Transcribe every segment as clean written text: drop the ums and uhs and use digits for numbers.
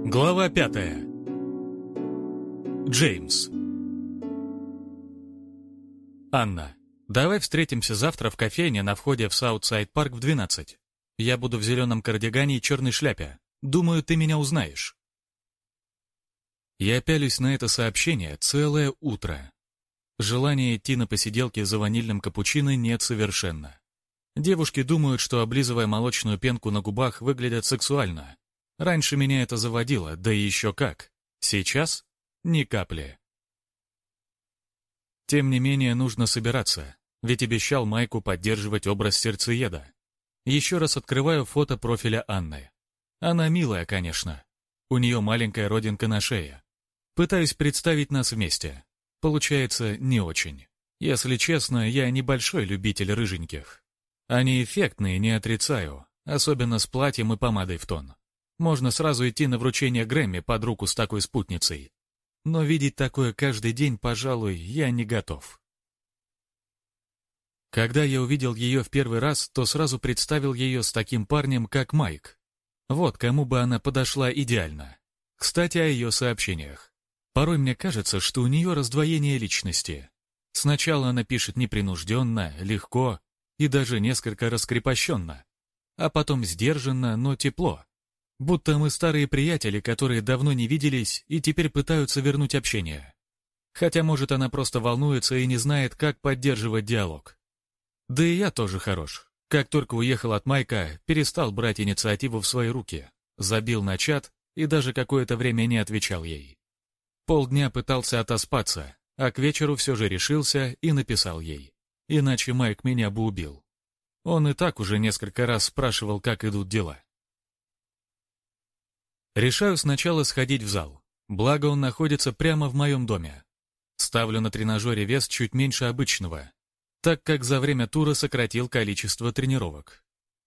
Глава 5. Джеймс. Анна, давай встретимся завтра в кофейне на входе в Саутсайд-парк в 12. Я буду в зеленом кардигане и черной шляпе. Думаю, ты меня узнаешь. Я пялюсь на это сообщение целое утро. Желания идти на посиделки за ванильным капучино нет совершенно. Девушки думают, что, облизывая молочную пенку на губах, выглядят сексуально. Раньше меня это заводило, да и еще как. Сейчас ни капли. Тем не менее, нужно собираться, ведь обещал Майку поддерживать образ сердцееда. Еще раз открываю фото профиля Анны. Она милая, конечно. У нее маленькая родинка на шее. Пытаюсь представить нас вместе. Получается, не очень. Если честно, я небольшой любитель рыженьких. Они эффектные, не отрицаю, особенно с платьем и помадой в тон. Можно сразу идти на вручение Грэмми под руку с такой спутницей. Но видеть такое каждый день, пожалуй, я не готов. Когда я увидел ее в первый раз, то сразу представил ее с таким парнем, как Майк. Вот кому бы она подошла идеально. Кстати, о ее сообщениях. Порой мне кажется, что у нее раздвоение личности. Сначала она пишет непринужденно, легко и даже несколько раскрепощенно, а потом сдержанно, но тепло. Будто мы старые приятели, которые давно не виделись и теперь пытаются вернуть общение. Хотя, может, она просто волнуется и не знает, как поддерживать диалог. Да и я тоже хорош. Как только уехал от Майка, перестал брать инициативу в свои руки, забил на чат и даже какое-то время не отвечал ей. Полдня пытался отоспаться, а к вечеру все же решился и написал ей. Иначе Майк меня бы убил. Он и так уже несколько раз спрашивал, как идут дела. Решаю сначала сходить в зал, благо он находится прямо в моем доме. Ставлю на тренажере вес чуть меньше обычного, так как за время тура сократил количество тренировок.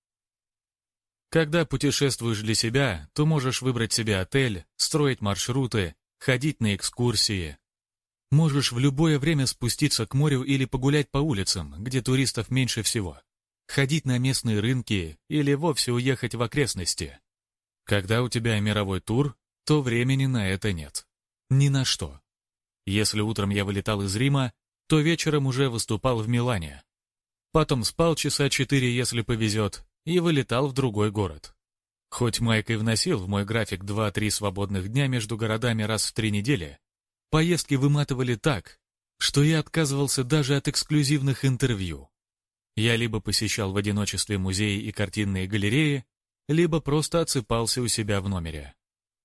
Когда путешествуешь для себя, то можешь выбрать себе отель, строить маршруты, ходить на экскурсии. Можешь в любое время спуститься к морю или погулять по улицам, где туристов меньше всего, ходить на местные рынки или вовсе уехать в окрестности. Когда у тебя мировой тур, то времени на это нет. Ни на что. Если утром я вылетал из Рима, то вечером уже выступал в Милане. Потом спал часа 4, если повезет, и вылетал в другой город. Хоть Майк и вносил в мой график 2-3 свободных дня между городами раз в 3 недели, поездки выматывали так, что я отказывался даже от эксклюзивных интервью. Я либо посещал в одиночестве музеи и картинные галереи, либо просто отсыпался у себя в номере.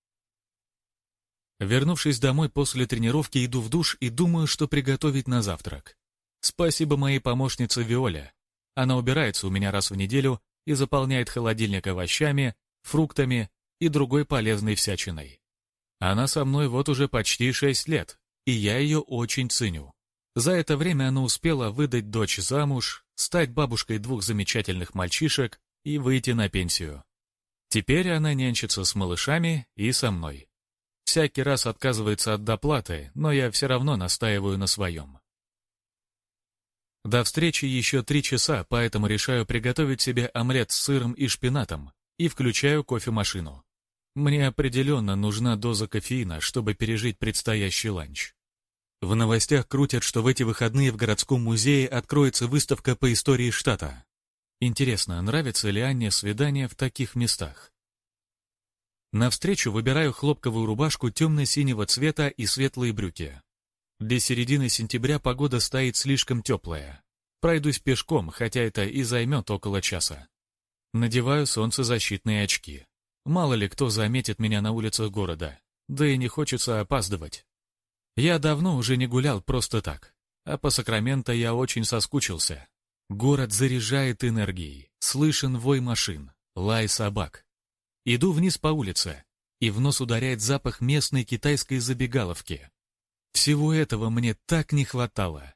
Вернувшись домой после тренировки, иду в душ и думаю, что приготовить на завтрак. Спасибо моей помощнице Виоле. Она убирается у меня раз в неделю и заполняет холодильник овощами, фруктами и другой полезной всячиной. Она со мной вот уже почти 6 лет, и я ее очень ценю. За это время она успела выдать дочь замуж, стать бабушкой 2 замечательных мальчишек и выйти на пенсию. Теперь она нянчится с малышами и со мной. Всякий раз отказывается от доплаты, но я все равно настаиваю на своем. До встречи еще 3 часа, поэтому решаю приготовить себе омлет с сыром и шпинатом и включаю кофемашину. Мне определенно нужна доза кофеина, чтобы пережить предстоящий ланч. В новостях крутят, что в эти выходные в городском музее откроется выставка по истории штата. Интересно, нравится ли Анне свидание в таких местах? Навстречу выбираю хлопковую рубашку темно-синего цвета и светлые брюки. Для середины сентября погода стоит слишком теплая. Пройдусь пешком, хотя это и займет около часа. Надеваю солнцезащитные очки. Мало ли кто заметит меня на улицах города, да и не хочется опаздывать. Я давно уже не гулял просто так, а по Сакраменто я очень соскучился. Город заряжает энергией, слышен вой машин, лай собак. Иду вниз по улице, и в нос ударяет запах местной китайской забегаловки. Всего этого мне так не хватало.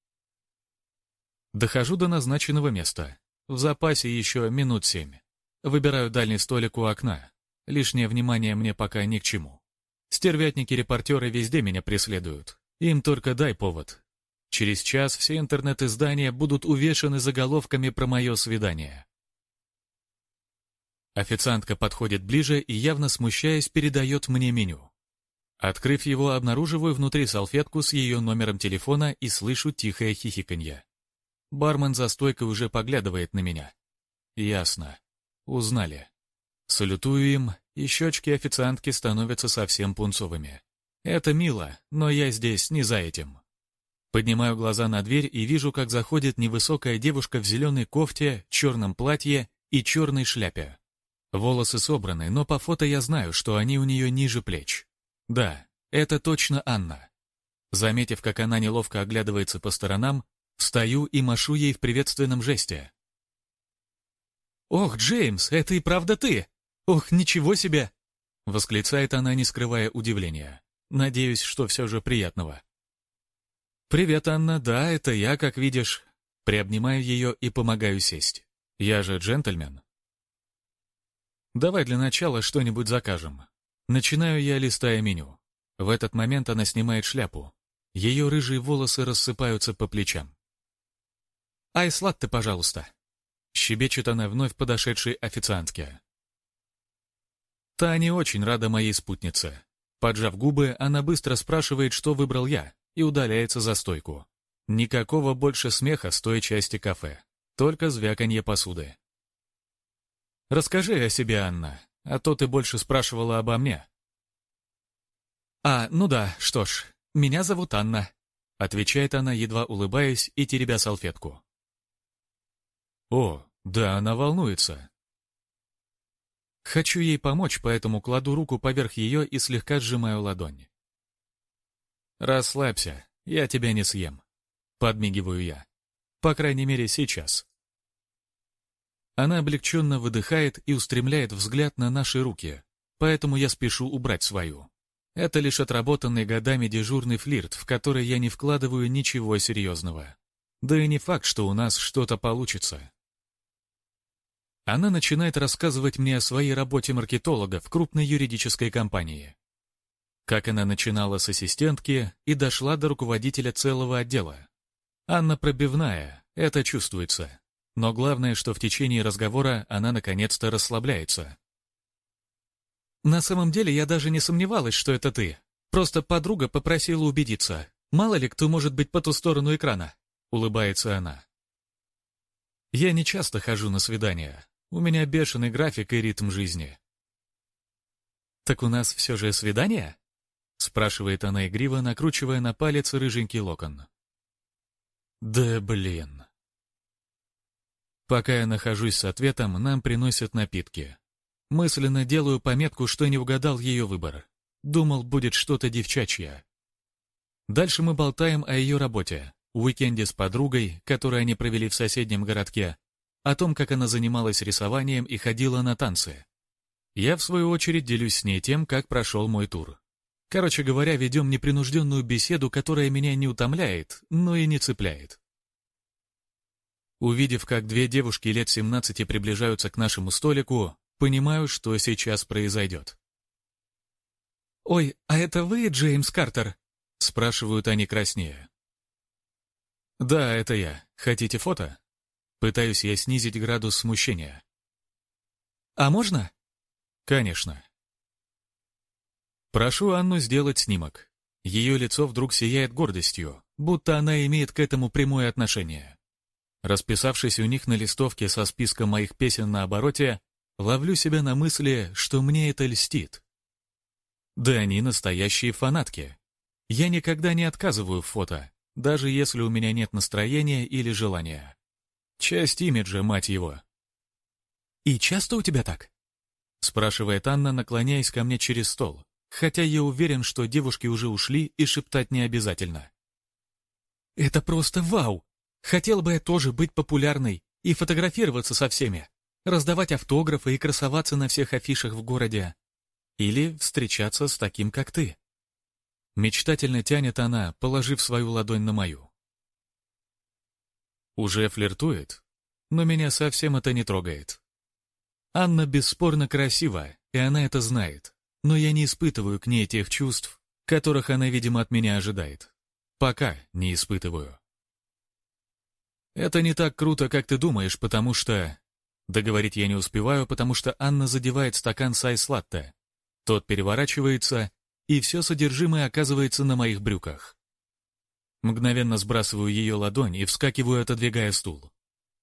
Дохожу до назначенного места. В запасе еще минут 7. Выбираю дальний столик у окна. Лишнее внимание мне пока ни к чему. Стервятники-репортеры везде меня преследуют. Им только дай повод. Через час все интернет-издания будут увешаны заголовками про мое свидание. Официантка подходит ближе и, явно смущаясь, передает мне меню. Открыв его, обнаруживаю внутри салфетку с ее номером телефона и слышу тихое хихиканье. Бармен за стойкой уже поглядывает на меня. Ясно. Узнали. Салютую им, и щечки официантки становятся совсем пунцовыми. Это мило, но я здесь не за этим. Поднимаю глаза на дверь и вижу, как заходит невысокая девушка в зеленой кофте, черном платье и черной шляпе. Волосы собраны, но по фото я знаю, что они у нее ниже плеч. Да, это точно Анна. Заметив, как она неловко оглядывается по сторонам, встаю и машу ей в приветственном жесте. «Ох, Джеймс, это и правда ты! Ох, ничего себе!» — восклицает она, не скрывая удивления. Надеюсь, что все же приятного. «Привет, Анна, да, это я, как видишь». Приобнимаю ее и помогаю сесть. Я же джентльмен. «Давай для начала что-нибудь закажем». Начинаю я, листая меню. В этот момент она снимает шляпу. Ее рыжие волосы рассыпаются по плечам. «Айс-латте, пожалуйста», — щебечет она вновь подошедшей официантке. Та не очень рада моей спутнице. Поджав губы, она быстро спрашивает, что выбрал я, и удаляется за стойку. Никакого больше смеха с той части кафе, только звяканье посуды. «Расскажи о себе, Анна, а то ты больше спрашивала обо мне». Ну да, что ж, меня зовут Анна», — отвечает она, едва улыбаясь и теребя салфетку. «О, да, она волнуется». Хочу ей помочь, поэтому кладу руку поверх ее и слегка сжимаю ладонь. «Расслабься, я тебя не съем», — подмигиваю я. По крайней мере, сейчас. Она облегченно выдыхает и устремляет взгляд на наши руки, поэтому я спешу убрать свою. Это лишь отработанный годами дежурный флирт, в который я не вкладываю ничего серьезного. Да и не факт, что у нас что-то получится. Она начинает рассказывать мне о своей работе маркетолога в крупной юридической компании. Как она начинала с ассистентки и дошла до руководителя целого отдела. Анна пробивная, это чувствуется. Но главное, что в течение разговора она наконец-то расслабляется. «На самом деле я даже не сомневалась, что это ты. Просто подруга попросила убедиться. Мало ли кто может быть по ту сторону экрана», — улыбается она. «Я не часто хожу на свидания. У меня бешеный график и ритм жизни». «Так у нас все же свидание?» — спрашивает она игриво, накручивая на палец рыженький локон. «Да блин». Пока я нахожусь с ответом, нам приносят напитки. Мысленно делаю пометку, что не угадал ее выбор. Думал, будет что-то девчачье. Дальше мы болтаем о ее работе, уикенде с подругой, который они провели в соседнем городке, о том, как она занималась рисованием и ходила на танцы. Я, в свою очередь, делюсь с ней тем, как прошел мой тур. Короче говоря, ведем непринужденную беседу, которая меня не утомляет, но и не цепляет. Увидев, как две девушки лет 17 приближаются к нашему столику, понимаю, что сейчас произойдет. «Ой, а это вы, Джеймс Картер?» — спрашивают они краснея. «Да, это я. Хотите фото?» Пытаюсь я снизить градус смущения. «А можно?» «Конечно». Прошу Анну сделать снимок. Ее лицо вдруг сияет гордостью, будто она имеет к этому прямое отношение. Расписавшись у них на листовке со списком моих песен на обороте, ловлю себя на мысли, что мне это льстит. Да они настоящие фанатки. Я никогда не отказываю в фото, даже если у меня нет настроения или желания. Часть имиджа, мать его. «И часто у тебя так?» — спрашивает Анна, наклоняясь ко мне через стол, хотя я уверен, что девушки уже ушли и шептать не обязательно. «Это просто вау! Хотела бы я тоже быть популярной и фотографироваться со всеми, раздавать автографы и красоваться на всех афишах в городе. Или встречаться с таким, как ты». Мечтательно тянет она, положив свою ладонь на мою. Уже флиртует, но меня совсем это не трогает. Анна бесспорно красива, и она это знает, но я не испытываю к ней тех чувств, которых она, видимо, от меня ожидает. Пока не испытываю. Это не так круто, как ты думаешь, потому что... Договорить я не успеваю, потому что Анна задевает стакан с айс-латте. Тот переворачивается, и все содержимое оказывается на моих брюках. Мгновенно сбрасываю ее ладонь и вскакиваю, отодвигая стул.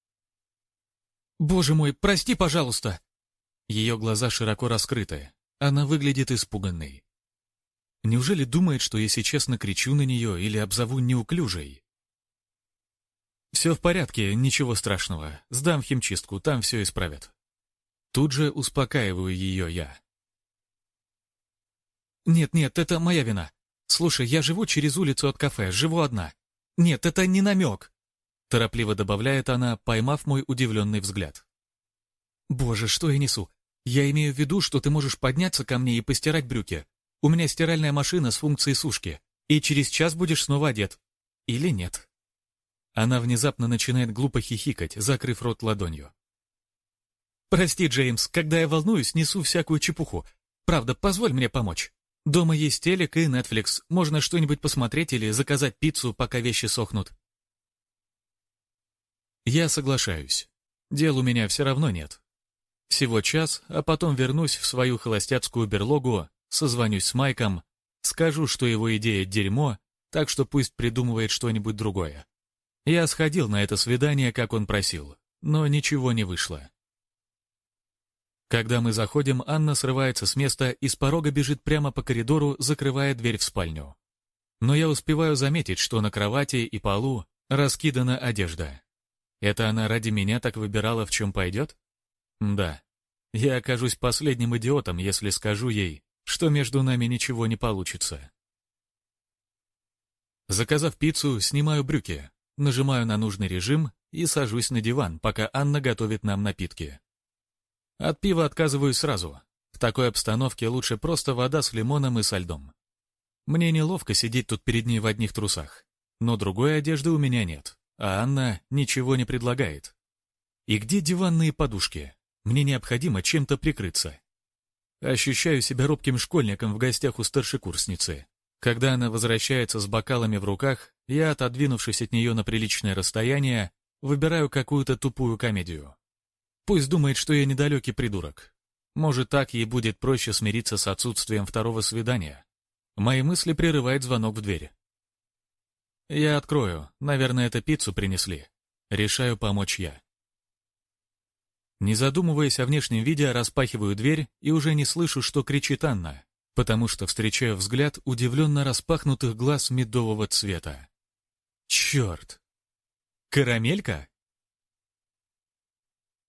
«Боже мой, прости, пожалуйста!» Ее глаза широко раскрыты. Она выглядит испуганной. Неужели думает, что я сейчас накричу на нее или обзову неуклюжей? «Все в порядке, ничего страшного. Сдам в химчистку, там все исправят». Тут же успокаиваю ее я. «Нет, это моя вина. Слушай, я живу через улицу от кафе, живу одна. Нет, это не намек», — торопливо добавляет она, поймав мой удивленный взгляд. «Боже, что я несу? Я имею в виду, что ты можешь подняться ко мне и постирать брюки. У меня стиральная машина с функцией сушки, и через час будешь снова одет. Или нет?» Она внезапно начинает глупо хихикать, закрыв рот ладонью. «Прости, Джеймс, когда я волнуюсь, несу всякую чепуху. Правда, позволь мне помочь. Дома есть телек и Netflix. Можно что-нибудь посмотреть или заказать пиццу, пока вещи сохнут». Я соглашаюсь. Дел у меня все равно нет. Всего час, а потом вернусь в свою холостяцкую берлогу, созвонюсь с Майком, скажу, что его идея дерьмо, так что пусть придумывает что-нибудь другое. Я сходил на это свидание, как он просил, но ничего не вышло. Когда мы заходим, Анна срывается с места и с порога бежит прямо по коридору, закрывая дверь в спальню. Но я успеваю заметить, что на кровати и полу раскидана одежда. Это она ради меня так выбирала, в чем пойдет? Да. Я окажусь последним идиотом, если скажу ей, что между нами ничего не получится. Заказав пиццу, снимаю брюки, нажимаю на нужный режим и сажусь на диван, пока Анна готовит нам напитки. От пива отказываюсь сразу. В такой обстановке лучше просто вода с лимоном и со льдом. Мне неловко сидеть тут перед ней в одних трусах, но другой одежды у меня нет, а Анна ничего не предлагает. И где диванные подушки? Мне необходимо чем-то прикрыться. Ощущаю себя робким школьником в гостях у старшекурсницы. Когда она возвращается с бокалами в руках, я, отодвинувшись от нее на приличное расстояние, выбираю какую-то тупую комедию. Пусть думает, что я недалекий придурок. Может, так ей будет проще смириться с отсутствием второго свидания. Мои мысли прерывает звонок в дверь. Я открою, наверное, это пиццу принесли. Решаю помочь я. Не задумываясь о внешнем виде, распахиваю дверь и уже не слышу, что кричит Анна, потому что встречаю взгляд удивленно распахнутых глаз медового цвета. Черт! Карамелька?